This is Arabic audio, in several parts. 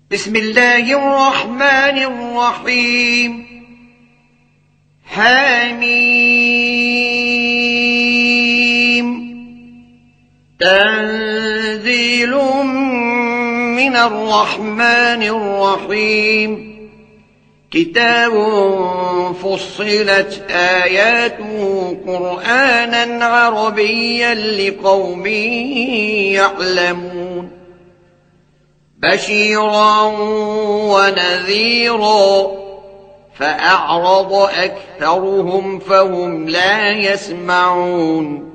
بسم الله الرحمن الرحيم. حميم. تنزيل من الرحمن الرحيم. كتاب فصلت آياته قرآنا عربيا لقوم يعلمون، بشيرا ونذيرا، فأعرض أكثرهم فهم لا يسمعون.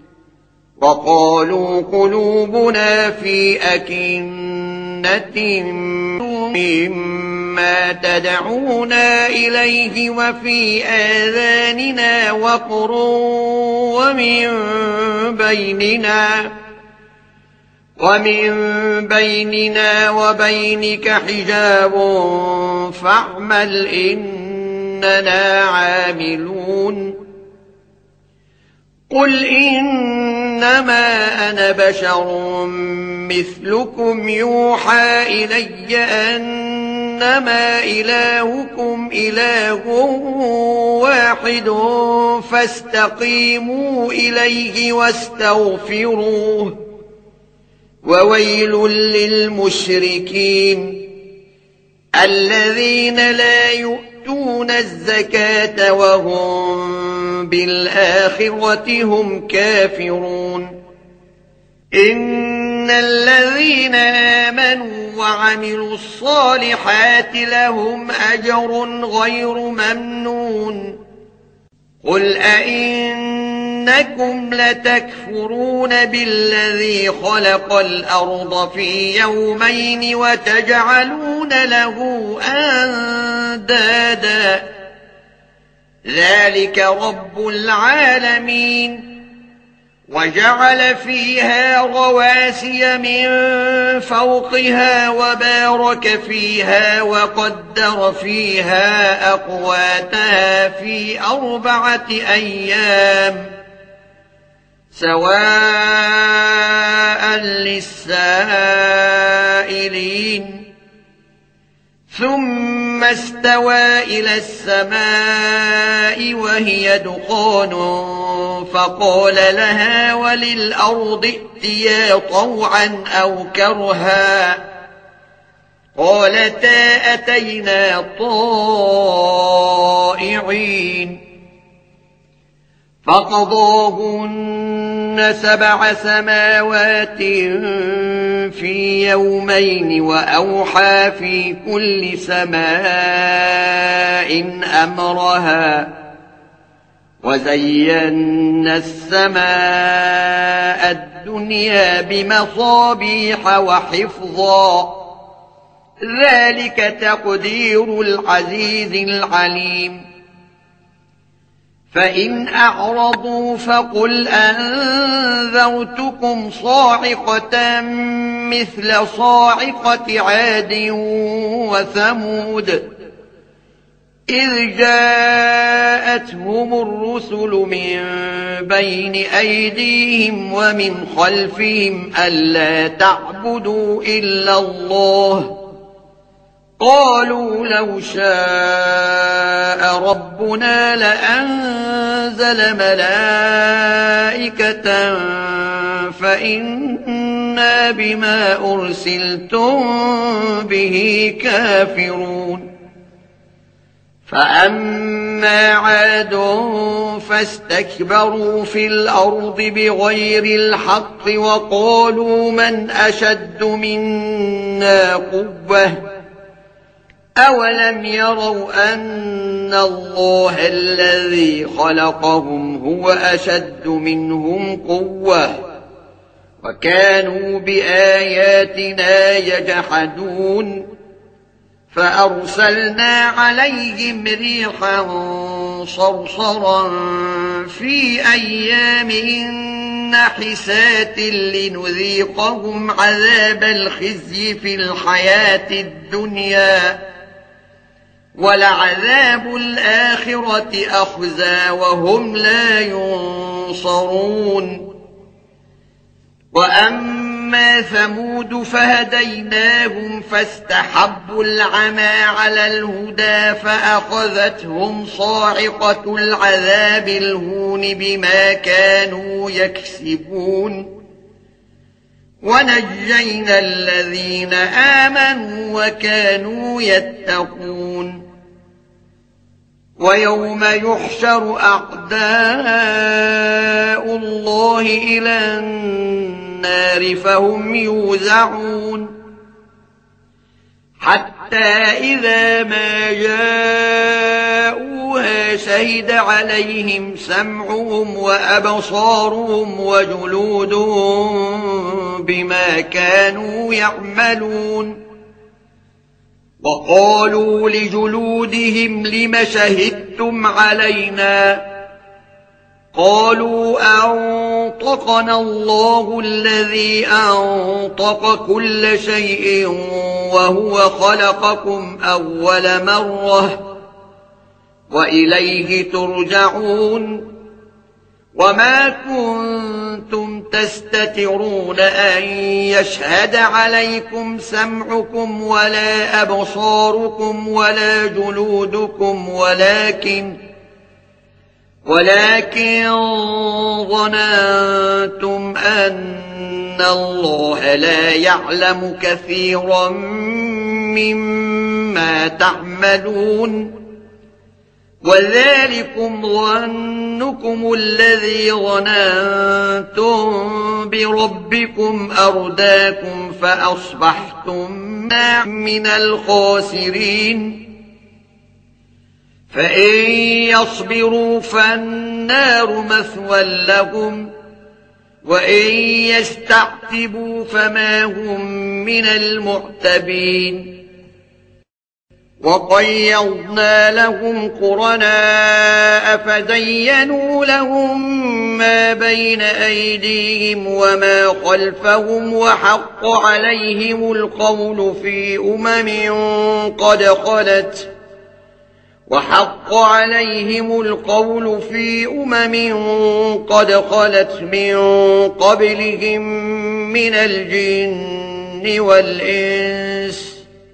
وقالوا قلوبنا في أكنة مما تدعونا إليه وفي آذاننا وقر ومن بيننا وبينك حجاب فاعمل إننا عاملون. قل إنما أنا بشر مثلكم يوحى إلي أنما إلهكم إله واحد فاستقيموا إليه واستغفروه، وويل للمشركين الذين لا يؤتون الزكاة وهم بالآخرة هم كافرون. إن الذين آمنوا وعملوا الصالحات لهم أجر غير ممنون. قل أئنكم لتكفرون بالذي خلق الأرض في يومين وتجعلون له أندادا، ذلك رب العالمين. وجعل فيها رواسي من فوقها وبارك فيها وقدر فيها أقواتها في 4 أيام سواء للسائلين. ثم استوى إلى السماء وهي دخان فقال لها وللأرض ائتيا طوعا أو كرها قالتا أتينا طائعين. فقضاهن 7 سماوات في يومين وأوحى في كل سماء أمرها، وزينا السماء الدنيا بمصابيح وحفظا، ذلك تقدير العزيز العليم. فإن أعرضوا فقل أنذرتكم صاعقة مثل صاعقة عاد وثمود إذ جاءتهم الرسل من بين أيديهم ومن خلفهم ألا تعبدوا إلا الله، قالوا لو شاء ربنا لأنزل ملائكة فإنا بما أرسلتم به كافرون. فأما عاد فاستكبروا في الأرض بغير الحق وقالوا من أشد منا قوة أولم يروا أن الله الذي خلقهم هو أشد منهم قوة وكانوا بآياتنا يجحدون. فأرسلنا عليهم ريحا صرصرا في أيام نحسات لنذيقهم عذاب الخزي في الحياة الدنيا، ولعذاب الآخرة أخزى وهم لا ينصرون. وأما أما ثمود فهديناهم فاستحبوا العمى على الهدى فأخذتهم صاعقة العذاب الهون بما كانوا يكسبون ونجينا الذين آمنوا وكانوا يتقون ويوم يحشر أعداء الله إلى النار فهم يوزعون حتى إذا ما جاءوها شهد عليهم سمعهم وأبصارهم وجلودهم بما كانوا يعملون وقالوا لجلودهم لم شهدتم علينا قالوا أنطقنا الله الذي أنطق كل شيء وهو خلقكم أول مرة وإليه ترجعون وما كنتم تستترون أن يشهد عليكم سمعكم ولا أبصاركم ولا جلودكم ولكن ظننتم أن الله لا يعلم كثيرا مما تعملون وذلكم ظنكم الذي ظننتم بربكم أرداكم فأصبحتم من الخاسرين فإن يصبروا فالنار مثوى لهم وإن يستعتبوا فما هم من المعتبين وقيضنا لهم قرناء فزينوا لهم ما بين أيديهم وما خلفهم وحق عليهم القول في قد خلت من قبلهم من الجن والإنس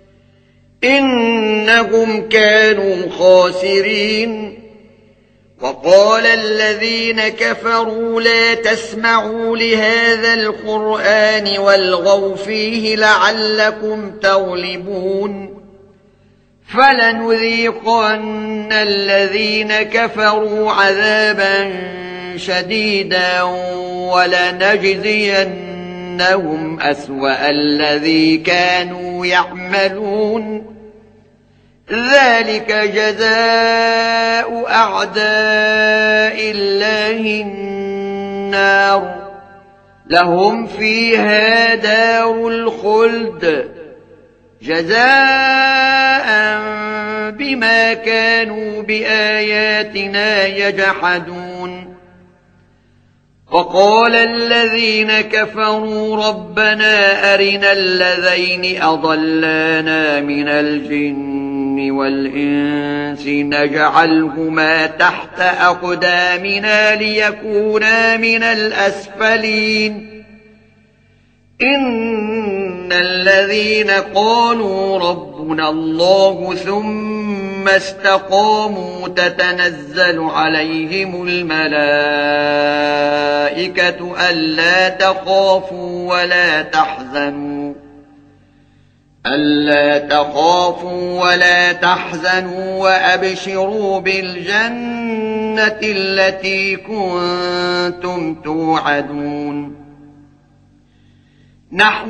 إنهم كانوا خاسرين وقال الذين كفروا لا تسمعوا لهذا القرآن والغوا فيه لعلكم تغلبون فلنذيقن الذين كفروا عذابا شديدا ولنجزينهم أسوأ الذي كانوا يعملون ذلك جزاء أعداء الله النار لهم فيها دار الخلد جزاء بما كانوا بآياتنا يجحدون وقال الذين كفروا ربنا أرنا الذين أضلانا من الجن والإنس نجعلهما تحت أقدامنا ليكونا من الأسفلين إن الذين قالوا ربنا الله ثم استقاموا تتنزل عليهم الملائكة ألا تخافوا ولا تحزنوا وأبشروا بالجنة التي كنتم توعدون نحن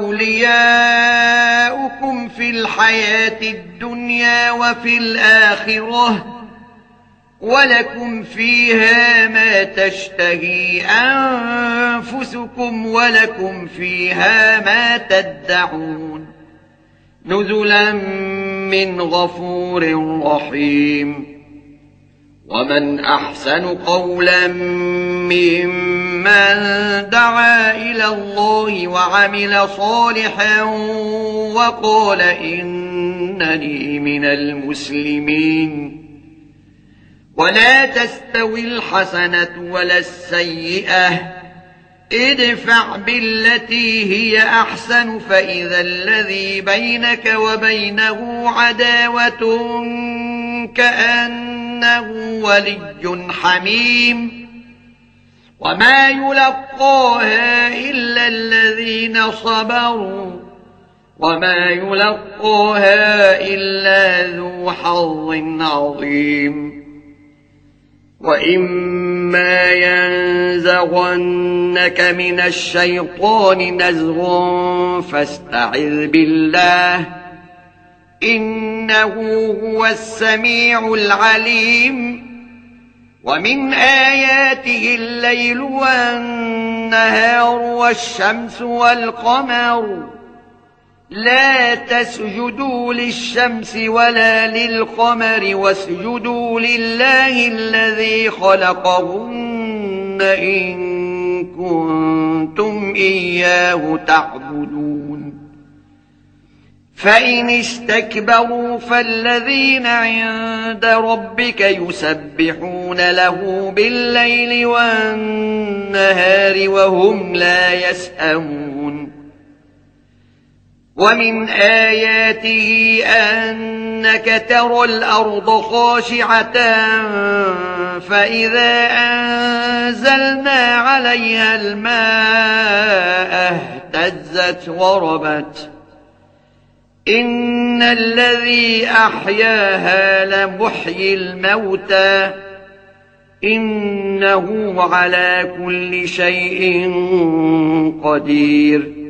أولياؤكم في الحياة الدنيا وفي الآخرة ولكم فيها ما تشتهي أنفسكم ولكم فيها ما تدعون نزلا من غفور رحيم ومن أحسن قولا ممن دعا إلى الله وعمل صالحا وقال إنني من المسلمين ولا تستوي الحسنة ولا السيئة ادفع بالتي هي أحسن فإذا الذي بينك وبينه عداوة كأنه ولي حميم وما يلقاها إلا الذين صبروا وما يلقاها إلا ذو حظ عظيم وإما ينزغنك من الشيطان نزغ فاستعذ بالله إنه هو السميع العليم ومن آياته الليل والنهار والشمس والقمر لا تسجدوا للشمس ولا للقمر واسجدوا لله الذي خلقهن إن كنتم إياه تعبدون فإن استكبروا فالذين عند ربك يسبحون له بالليل والنهار وهم لا يسأمون ومن آياته أنك ترى الأرض خاشعة فإذا أنزلنا عليها الماء اهتزت وربت إن الذي أحياها لمحيي الموتى إنه على كل شيء قدير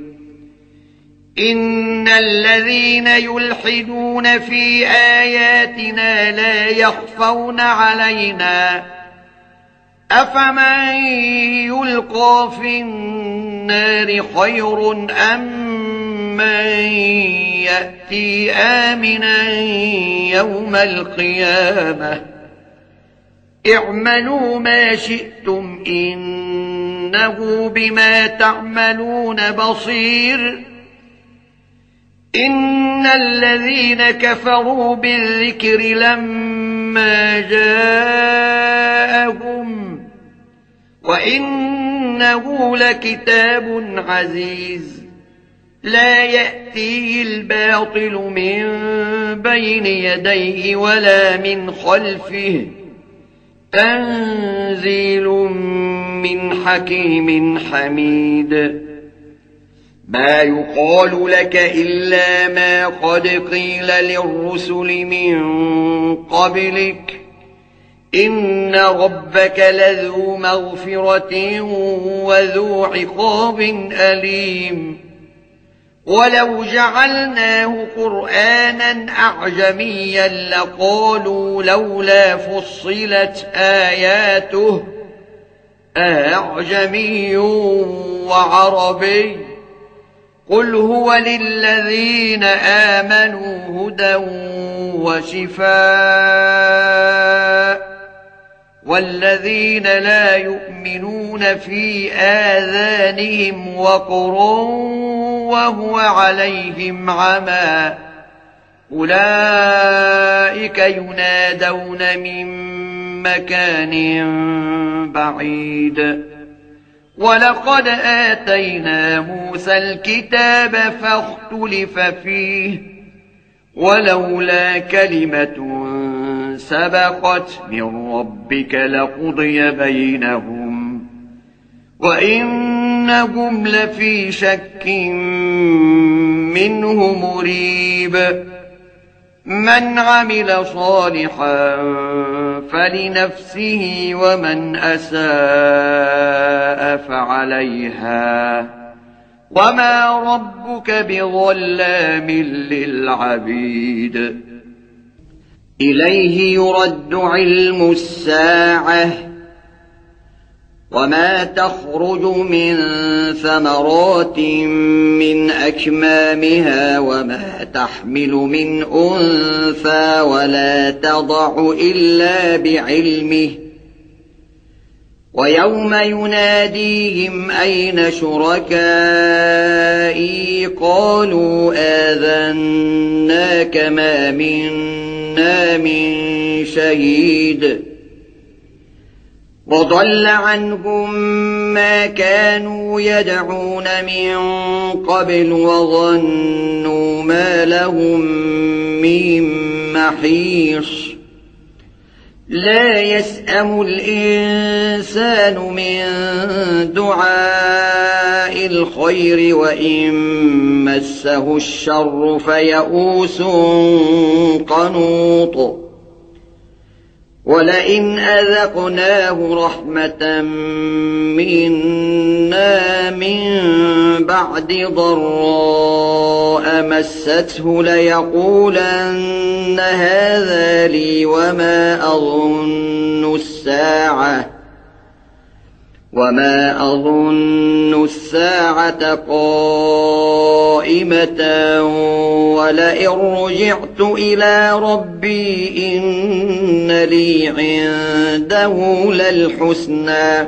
إن الذين يلحدون في آياتنا لا يخفون علينا أفمن يلقى في النار خير أم من يأتي آمنا يوم القيامة اعملوا ما شئتم إنه بما تعملون بصير إن الذين كفروا بالذكر لما جاءهم وإنه لكتاب عزيز لا يأتيه الباطل من بين يديه ولا من خلفه تنزيل من حكيم حميد ما يقال لك إلا ما قد قيل للرسل من قبلك إن ربك لذو مغفرة وذو عقاب أليم ولو جعلناه قرآنا أعجميا لقالوا لولا فصلت آياته أعجمي وعربي قل هو للذين آمنوا هدى وشفاء والذين لا يؤمنون في آذانهم وقر وهو عليهم عمى أولئك ينادون من مكان بعيد ولقد آتينا موسى الكتاب فاختلف فيه ولولا كلمة سبقت من ربك لقضي بينهم وإنهم لفي شك منه مريب من عمل صالحا فلنفسه ومن أساء فعليها وما ربك بظلام للعبيد إليه يرد علم الساعة وما تخرج من ثمرات من أكمامها وما تحمل من أنثى ولا تضع إلا بعلمه ويوم يناديهم أين شركائي قالوا آذناك ما منا من شهيد وضل عنهم ما كانوا يدعون من قبل وظنوا ما لهم من محيص لا يسأم الإنسان من دعاء الخير وإن مسه الشر فيئوس قنوط ولئن أذقناه رحمة منا من بعد ضراء مسته ليقولن هذا لي وما أظن الساعة قائمة ولئن رجعت إلى ربي إن لي عنده للحسنى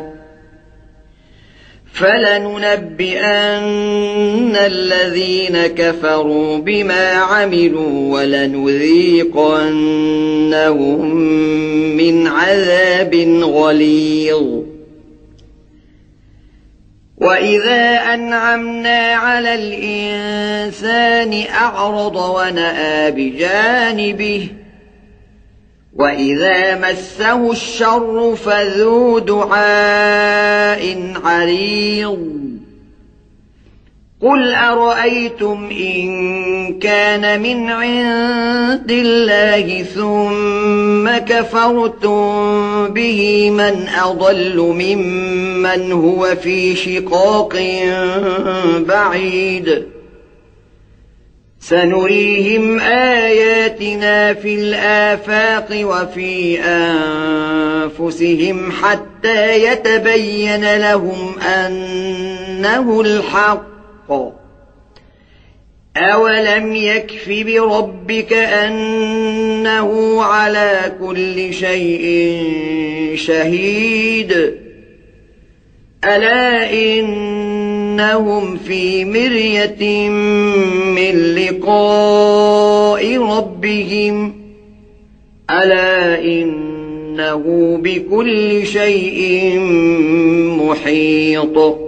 فلننبئن الذين كفروا بما عملوا ولنذيقنهم من عذاب غليظ وإذا أنعمنا على الإنسان أعرض ونأى بجانبه وإذا مسه الشر فذو دعاء عريض قل أرأيتم إن كان من عند الله ثم كفرتم به من أضل ممن هو في شقاق بعيد سنريهم آياتنا في الآفاق وفي أنفسهم حتى يتبين لهم أنه الحق أولم يكف بربك أنه على كل شيء شهيد ألا إنهم في مرية من لقاء ربهم ألا إنه بكل شيء محيط